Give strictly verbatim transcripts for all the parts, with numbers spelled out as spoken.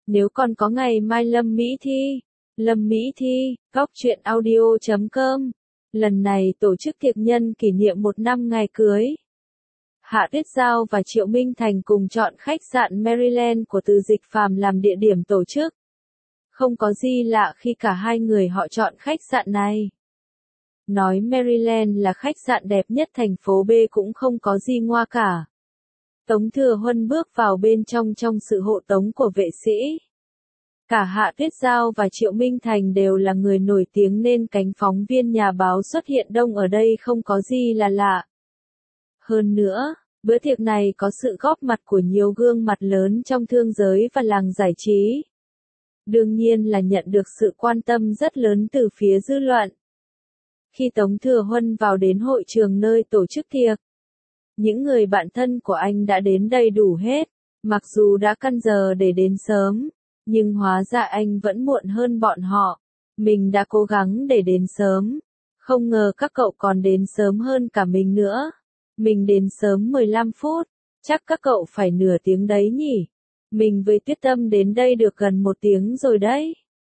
Nếu còn có ngày mai Lâm Mỹ Thi, Lâm Mỹ Thi, góc truyện audio chấm com. Lần này tổ chức tiệc nhân kỷ niệm một năm ngày cưới. Hạ Tuyết Giao và Triệu Minh Thành cùng chọn khách sạn Maryland của Từ Dịch Phàm làm địa điểm tổ chức. Không có gì lạ khi cả hai người họ chọn khách sạn này. Nói Maryland là khách sạn đẹp nhất thành phố B cũng không có gì ngoa cả. Tống Thừa Huân bước vào bên trong trong sự hộ tống của vệ sĩ. Cả Hạ Tuyết Giao và Triệu Minh Thành đều là người nổi tiếng nên cánh phóng viên nhà báo xuất hiện đông ở đây không có gì là lạ. Hơn nữa, bữa tiệc này có sự góp mặt của nhiều gương mặt lớn trong thương giới và làng giải trí. Đương nhiên là nhận được sự quan tâm rất lớn từ phía dư luận. Khi Tống Thừa Huân vào đến hội trường nơi tổ chức tiệc, những người bạn thân của anh đã đến đầy đủ hết, mặc dù đã căn giờ để đến sớm, nhưng hóa ra anh vẫn muộn hơn bọn họ. Mình đã cố gắng để đến sớm, không ngờ các cậu còn đến sớm hơn cả mình nữa. Mình đến sớm mười lăm phút, chắc các cậu phải nửa tiếng đấy nhỉ. Mình với Tuyết Tâm đến đây được gần một tiếng rồi đấy.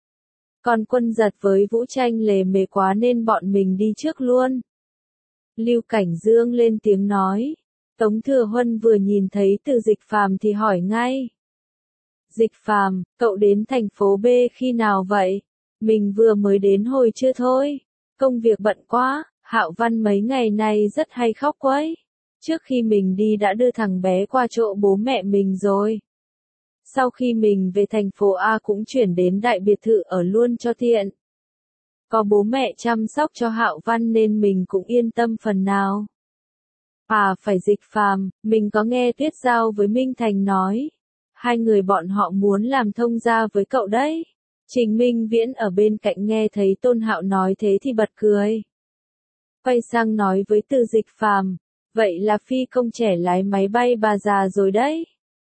Còn Quân Giật với Vũ Tranh lề mề quá nên bọn mình đi trước luôn. Lưu Cảnh Dương lên tiếng nói. Tống Thừa Huân vừa nhìn thấy Từ Dịch Phàm thì hỏi ngay. Dịch Phàm, cậu đến thành phố B khi nào vậy? Mình vừa mới đến hồi trưa thôi. Công việc bận quá, Hạo Văn mấy ngày nay rất hay khóc quấy. Trước khi mình đi đã đưa thằng bé qua chỗ bố mẹ mình rồi. Sau khi mình về thành phố A cũng chuyển đến đại biệt thự ở luôn cho tiện. Có bố mẹ chăm sóc cho Hạo Văn nên mình cũng yên tâm phần nào. À phải Dịch Phàm, mình có nghe Tuyết Giao với Minh Thành nói. Hai người bọn họ muốn làm thông gia với cậu đấy. Trình Minh Viễn ở bên cạnh nghe thấy Tôn Hạo nói thế thì bật cười. Quay sang nói với Từ Dịch Phàm, vậy là phi công trẻ lái máy bay bà già rồi đấy.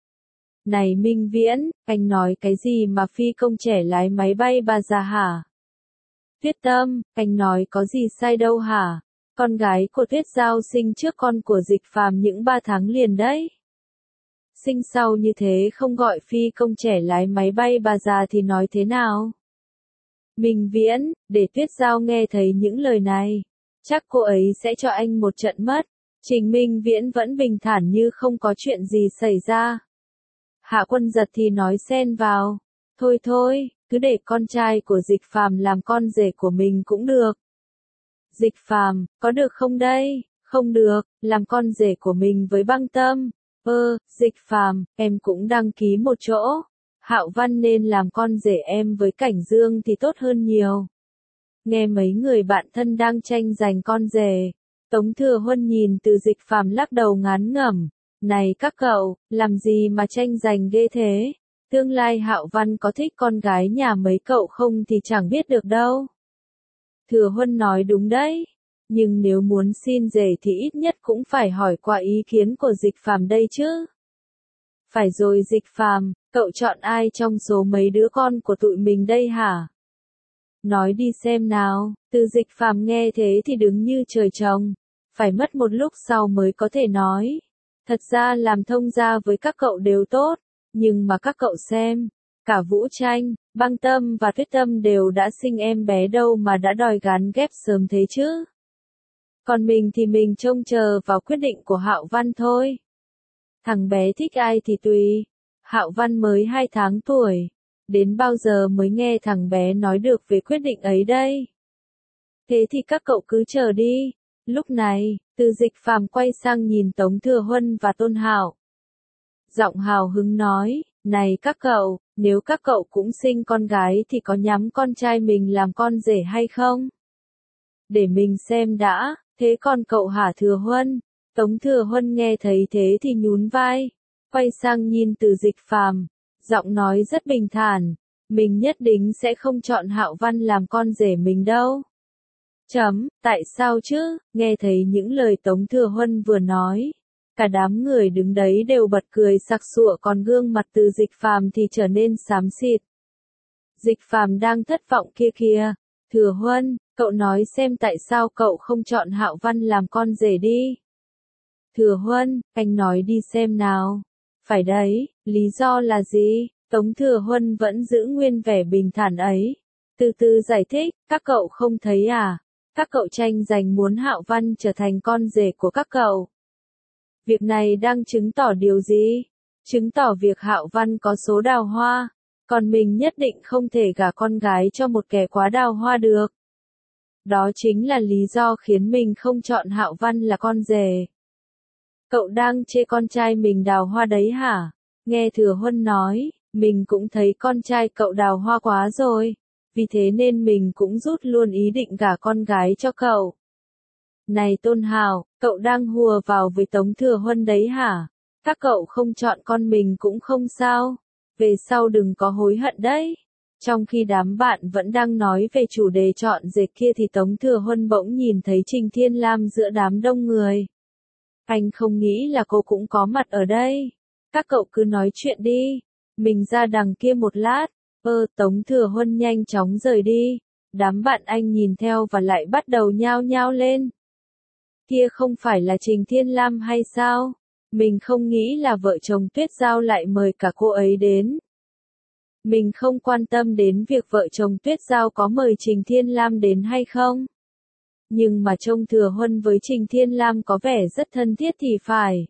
Này Minh Viễn, anh nói cái gì mà phi công trẻ lái máy bay bà già hả? Tuyết Tâm, anh nói có gì sai đâu hả? Con gái của Tuyết Giao sinh trước con của Dịch Phàm những ba tháng liền đấy. Sinh sau như thế không gọi phi công trẻ lái máy bay bà già thì nói thế nào? Minh Viễn, để Tuyết Giao nghe thấy những lời này, chắc cô ấy sẽ cho anh một trận mất. Trình Minh Viễn vẫn bình thản như không có chuyện gì xảy ra. Hạ Quân Giật thì nói xen vào, thôi thôi, cứ để con trai của Dịch Phàm làm con rể của mình cũng được. Dịch Phàm, có được không đây? Không được, làm con rể của mình với Băng Tâm. Ơ, Dịch Phàm, em cũng đăng ký một chỗ. Hạo Văn nên làm con rể em với Cảnh Dương thì tốt hơn nhiều. Nghe mấy người bạn thân đang tranh giành con rể, Tống Thừa Huân nhìn Từ Dịch Phàm lắc đầu ngán ngẩm. Này các cậu, làm gì mà tranh giành ghê thế? Tương lai Hạo Văn có thích con gái nhà mấy cậu không thì chẳng biết được đâu. Thừa Huân nói đúng đấy. Nhưng nếu muốn xin rể thì ít nhất cũng phải hỏi qua ý kiến của Dịch Phàm đây chứ. Phải rồi Dịch Phàm, cậu chọn ai trong số mấy đứa con của tụi mình đây hả? Nói đi xem nào. Từ Dịch Phàm nghe thế thì đứng như trời trồng. Phải mất một lúc sau mới có thể nói. Thật ra làm thông gia với các cậu đều tốt. Nhưng mà các cậu xem. Cả Vũ Tranh, Băng Tâm và Tuyết Tâm đều đã sinh em bé đâu mà đã đòi gán ghép sớm thế chứ. Còn mình thì mình trông chờ vào quyết định của Hạo Văn thôi. Thằng bé thích ai thì tùy. Hạo Văn mới hai tháng tuổi. Đến bao giờ mới nghe thằng bé nói được về quyết định ấy đây? Thế thì các cậu cứ chờ đi. Lúc này, Từ Dịch Phàm quay sang nhìn Tống Thừa Huân và Tôn Hạo. Giọng hào hứng nói, này các cậu, nếu các cậu cũng sinh con gái thì có nhắm con trai mình làm con rể hay không? Để mình xem đã, thế còn cậu hả Thừa Huân? Tống Thừa Huân nghe thấy thế thì nhún vai, quay sang nhìn Từ Dịch Phàm, giọng nói rất bình thản, mình nhất định sẽ không chọn Hạo Văn làm con rể mình đâu. Chấm, tại sao chứ? Nghe thấy những lời Tống Thừa Huân vừa nói, cả đám người đứng đấy đều bật cười sặc sụa còn gương mặt Từ Dịch Phàm thì trở nên xám xịt. Dịch Phàm đang thất vọng kia kìa. Thừa Huân, cậu nói xem tại sao cậu không chọn Hạo Văn làm con rể đi. Thừa Huân, anh nói đi xem nào. Phải đấy, lý do là gì? Tống Thừa Huân vẫn giữ nguyên vẻ bình thản ấy. Từ từ giải thích, các cậu không thấy à? Các cậu tranh giành muốn Hạo Văn trở thành con rể của các cậu. Việc này đang chứng tỏ điều gì? Chứng tỏ việc Hạo Văn có số đào hoa, còn mình nhất định không thể gả con gái cho một kẻ quá đào hoa được. Đó chính là lý do khiến mình không chọn Hạo Văn là con rể. Cậu đang chê con trai mình đào hoa đấy hả? Nghe Thừa Huân nói, mình cũng thấy con trai cậu đào hoa quá rồi, vì thế nên mình cũng rút luôn ý định gả con gái cho cậu. Này Tôn Hạo, cậu đang hùa vào với Tống Thừa Huân đấy hả? Các cậu không chọn con mình cũng không sao, về sau đừng có hối hận đấy. Trong khi đám bạn vẫn đang nói về chủ đề chọn rể kia thì Tống Thừa Huân bỗng nhìn thấy Trình Thiên Lam giữa đám đông người. Anh không nghĩ là cô cũng có mặt ở đây. Các cậu cứ nói chuyện đi, mình ra đằng kia một lát. Ơ, Tống Thừa Huân nhanh chóng rời đi. Đám bạn anh nhìn theo và lại bắt đầu nhao nhao lên. Kia không phải là Trình Thiên Lam hay sao? Mình không nghĩ là vợ chồng Tuyết Giao lại mời cả cô ấy đến. Mình không quan tâm đến việc vợ chồng Tuyết Giao có mời Trình Thiên Lam đến hay không. Nhưng mà trông Thừa Huân với Trình Thiên Lam có vẻ rất thân thiết thì phải.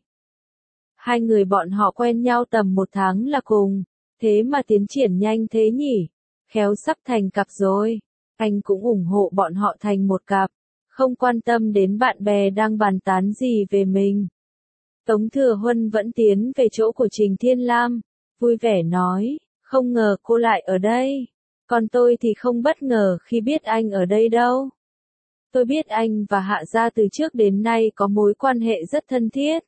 Hai người bọn họ quen nhau tầm một tháng là cùng, thế mà tiến triển nhanh thế nhỉ? Khéo sắp thành cặp rồi. Anh cũng ủng hộ bọn họ thành một cặp, không quan tâm đến bạn bè đang bàn tán gì về mình. Tống Thừa Huân vẫn tiến về chỗ của Trình Thiên Lam, vui vẻ nói, không ngờ cô lại ở đây. Còn tôi thì không bất ngờ khi biết anh ở đây đâu. Tôi biết anh và Hạ Gia từ trước đến nay có mối quan hệ rất thân thiết.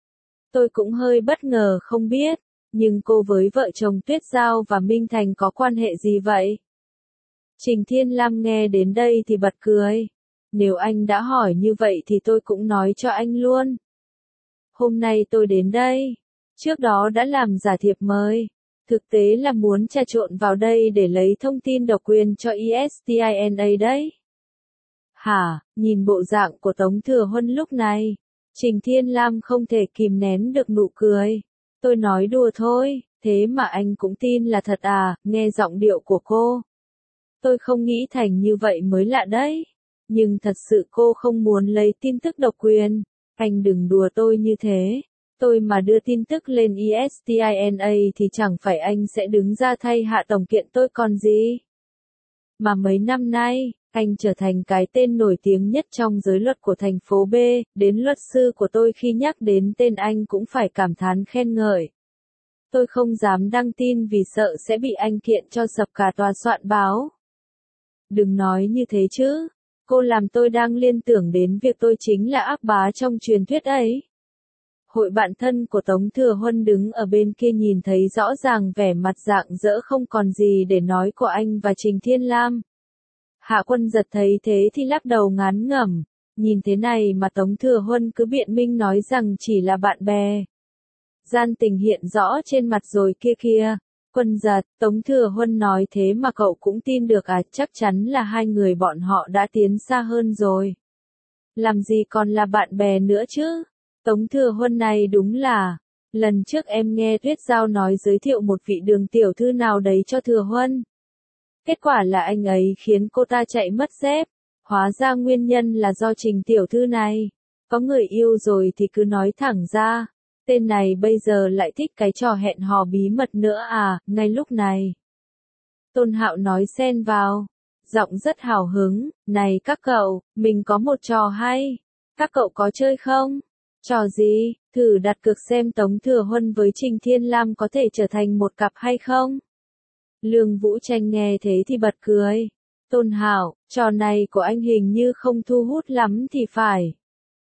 Tôi cũng hơi bất ngờ không biết, nhưng cô với vợ chồng Tuyết Giao và Minh Thành có quan hệ gì vậy? Trình Thiên Lam nghe đến đây thì bật cười. Nếu anh đã hỏi như vậy thì tôi cũng nói cho anh luôn. Hôm nay tôi đến đây, trước đó đã làm giả thiệp mời. Thực tế là muốn trà trộn vào đây để lấy thông tin độc quyền cho i ét tê i en a đấy. Hả, nhìn bộ dạng của Tống Thừa Huân lúc này, Trình Thiên Lam không thể kìm nén được nụ cười. Tôi nói đùa thôi, thế mà anh cũng tin là thật à, nghe giọng điệu của cô. Tôi không nghĩ thành như vậy mới lạ đấy. Nhưng thật sự cô không muốn lấy tin tức độc quyền. Anh đừng đùa tôi như thế. Tôi mà đưa tin tức lên i ét tê i en a thì chẳng phải anh sẽ đứng ra thay Hạ Tổng kiện tôi còn gì. Mà mấy năm nay, anh trở thành cái tên nổi tiếng nhất trong giới luật của thành phố B, đến luật sư của tôi khi nhắc đến tên anh cũng phải cảm thán khen ngợi. Tôi không dám đăng tin vì sợ sẽ bị anh kiện cho sập cả tòa soạn báo. Đừng nói như thế chứ, cô làm tôi đang liên tưởng đến việc tôi chính là ác bá trong truyền thuyết ấy. Hội bạn thân của Tống Thừa Huân đứng ở bên kia nhìn thấy rõ ràng vẻ mặt rạng rỡ không còn gì để nói của anh và Trình Thiên Lam. Hạ Quân Giật thấy thế thì lắc đầu ngán ngẩm, nhìn thế này mà Tống Thừa Huân cứ biện minh nói rằng chỉ là bạn bè. Gian tình hiện rõ trên mặt rồi kia kia. Quân Giật, Tống Thừa Huân nói thế mà cậu cũng tin được à, chắc chắn là hai người bọn họ đã tiến xa hơn rồi. Làm gì còn là bạn bè nữa chứ? Tống Thừa Huân này đúng là, lần trước em nghe Tuyết Giao nói giới thiệu một vị đường tiểu thư nào đấy cho Thừa Huân. Kết quả là anh ấy khiến cô ta chạy mất dép, hóa ra nguyên nhân là do Trình tiểu thư này. Có người yêu rồi thì cứ nói thẳng ra, tên này bây giờ lại thích cái trò hẹn hò bí mật nữa à, ngay lúc này. Tôn Hạo nói xen vào, giọng rất hào hứng, này các cậu, mình có một trò hay, các cậu có chơi không? Trò gì? Thử đặt cược xem Tống Thừa Huân với Trình Thiên Lam có thể trở thành một cặp hay không? Lương Vũ Tranh nghe thế thì bật cười. Tôn Hạo, trò này của anh hình như không thu hút lắm thì phải.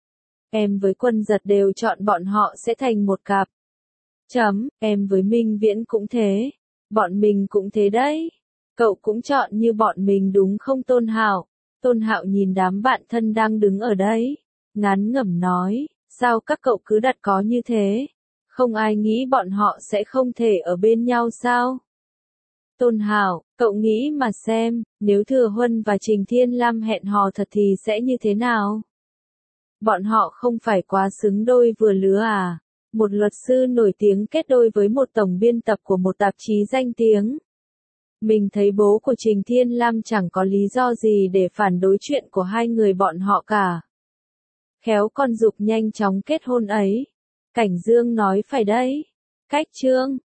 Em với Quân Giật đều chọn bọn họ sẽ thành một cặp. Chấm, em với Minh Viễn cũng thế. Bọn mình cũng thế đấy. Cậu cũng chọn như bọn mình đúng không Tôn Hạo? Tôn Hạo nhìn đám bạn thân đang đứng ở đấy. Ngán ngẩm nói, sao các cậu cứ đặt có như thế? Không ai nghĩ bọn họ sẽ không thể ở bên nhau sao? Tôn Hạo, cậu nghĩ mà xem, nếu Thừa Huân và Trình Thiên Lam hẹn hò thật thì sẽ như thế nào? Bọn họ không phải quá xứng đôi vừa lứa à? Một luật sư nổi tiếng kết đôi với một tổng biên tập của một tạp chí danh tiếng. Mình thấy bố của Trình Thiên Lam chẳng có lý do gì để phản đối chuyện của hai người bọn họ cả. Khéo con giục nhanh chóng kết hôn ấy. Cảnh Dương nói phải đấy. Cách Trương